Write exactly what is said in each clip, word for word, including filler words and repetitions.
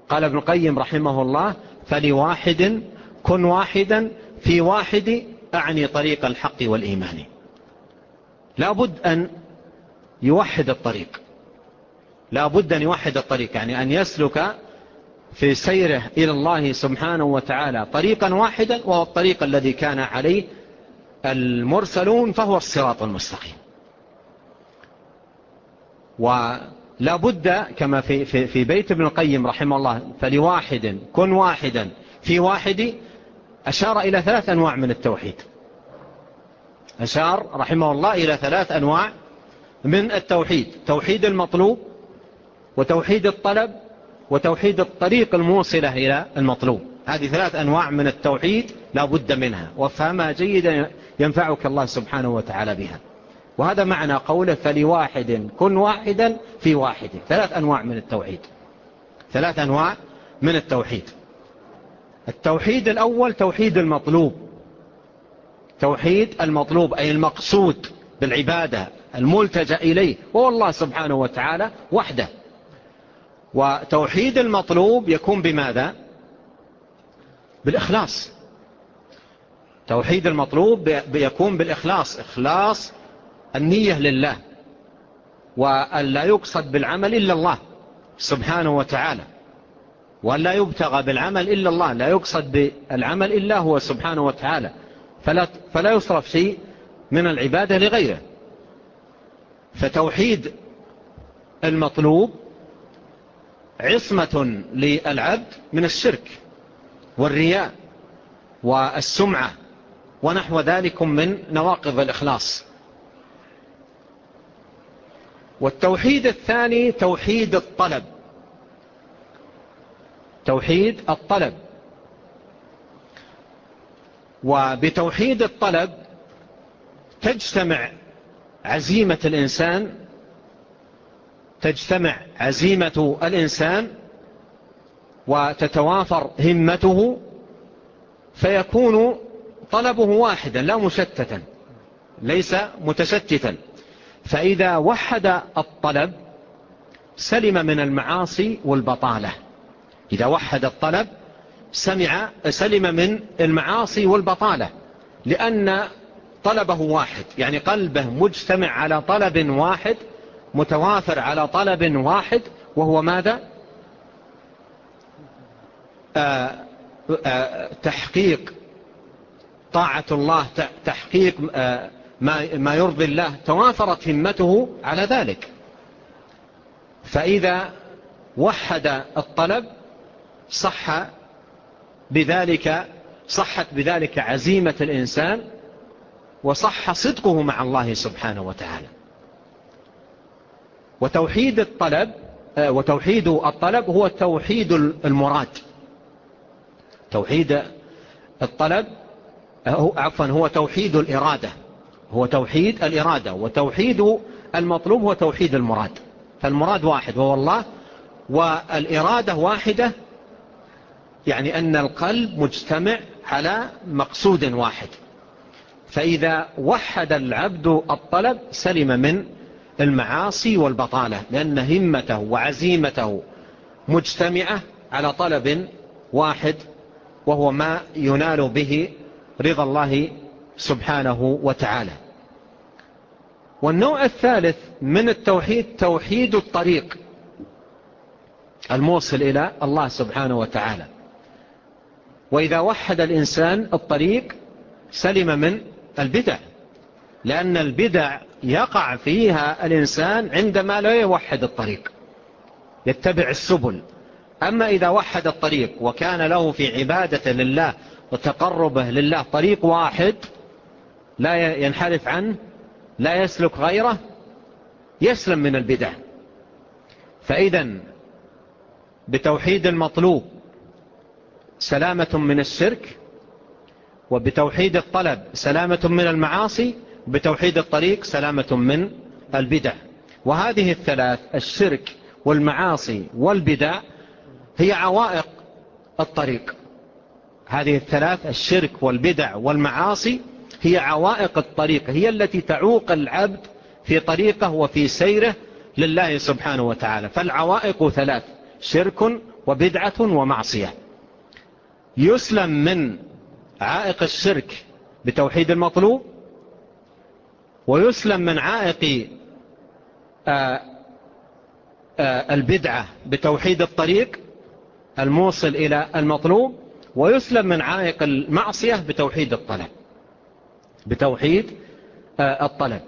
قال ابن القيم رحمه الله: فلواحد كن واحدا في واحد، أعني طريق الحق والإيمان. لا بد أن يوحد الطريق، لا بد أن يوحد الطريق، يعني أن يسلك في سيره إلى الله سبحانه وتعالى طريقا واحدا، وهو الطريق الذي كان عليه المرسلون، فهو الصراط المستقيم. ولا بد كما في, في, في بيت ابن القيم رحمه الله: فلواحد كن واحدا في واحد، أشار إلى ثلاث أنواع من التوحيد. أشار رحمه الله إلى ثلاث أنواع من التوحيد: توحيد المطلوب، وتوحيد الطلب، وتوحيد الطريق الموصلة إلى المطلوب. هذه ثلاث أنواع من التوحيد لا بد منها، وافهمها جيدا ينفعك الله سبحانه وتعالى بها. وهذا معنى قوله: فلواحد كن واحدا في واحد. ثلاث أنواع من التوحيد، ثلاث أنواع من التوحيد. التوحيد الأول توحيد المطلوب، توحيد المطلوب أي المقصود بالعبادة، الملتجأ إليه، وهو الله سبحانه وتعالى وحده. وتوحيد المطلوب يكون بماذا؟ بالإخلاص. توحيد المطلوب يكون بالإخلاص، إخلاص النية لله، وأن لا يقصد بالعمل إلا الله سبحانه وتعالى، وأن لا يبتغى بالعمل إلا الله، لا يقصد بالعمل إلا هو سبحانه وتعالى، فلا, فلا يصرف شيء من العبادة لغيره. فتوحيد المطلوب عصمة للعبد من الشرك والرياء والسمعة ونحو ذلك من نواقض الإخلاص. والتوحيد الثاني توحيد الطلب، توحيد الطلب. وبتوحيد الطلب تجتمع عزيمة الإنسان، تجتمع عزيمة الإنسان وتتوافر همته، فيكون طلبه واحدا لا مشتتا، ليس متشتتا. فإذا وحد الطلب سلم من المعاصي والبطالة. إذا وحد الطلب سمع سلم من المعاصي والبطالة، لأن طلبه واحد، يعني قلبه مجتمع على طلب واحد، متوافر على طلب واحد، وهو ماذا؟ آآ آآ تحقيق طاعة الله، تحقيق ما, ما يرضي الله. توافرت همته على ذلك. فإذا وحد الطلب صح بذلك صحت بذلك عزيمة الإنسان، وصح صدقه مع الله سبحانه وتعالى. وتوحيد الطلب وتوحيد الطلب هو توحيد المراد. توحيد الطلب هو عفوا هو توحيد الإرادة، هو توحيد الإرادة. وتوحيد المطلوب هو توحيد المراد. فالمراد واحد وهو الله، والإرادة واحدة، يعني أن القلب مجتمع على مقصود واحد. فإذا وحد العبد الطلب سلم من المعاصي والبطالة، لأن همته وعزيمته مجتمعة على طلب واحد، وهو ما ينال به رضا الله سبحانه وتعالى. والنوع الثالث من التوحيد توحيد الطريق الموصل إلى الله سبحانه وتعالى. وإذا وحد الإنسان الطريق سلم من البدع، لأن البدع يقع فيها الإنسان عندما لا يوحد الطريق، يتبع السبل. أما إذا وحد الطريق وكان له في عبادة لله وتقربه لله طريق واحد لا ينحرف عنه، لا يسلك غيره، يسلم من البدع. فإذن بتوحيد المطلوب سلامة من الشرك، وبتوحيد الطلب سلامة من المعاصي، وبتوحيد الطريق سلامة من البدع. وهذه الثلاث، الشرك والمعاصي والبدع، هي عوائق الطريق. هذه الثلاث، الشرك والبدع والمعاصي، هي عوائق الطريق، هي التي تعوق العبد في طريقه وفي سيره لله سبحانه وتعالى. فالعوائق ثلاث: شرك وبدعة ومعصية. يسلم من عائق الشرك بتوحيد المطلوب، ويسلم من عائق آآ آآ البدعة بتوحيد الطريق الموصل إلى المطلوب، ويسلم من عائق المعصية بتوحيد الطلب بتوحيد الطلب.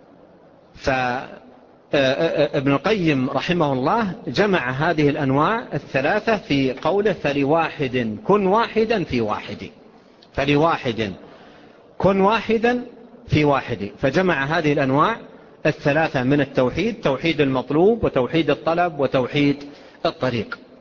فابن القيم رحمه الله جمع هذه الأنواع الثلاثة في قوله فلواحد كن واحدا في واحد، فلواحد كن واحدا في واحد، فجمع هذه الأنواع الثلاثة من التوحيد: توحيد المطلوب وتوحيد الطلب وتوحيد الطريق.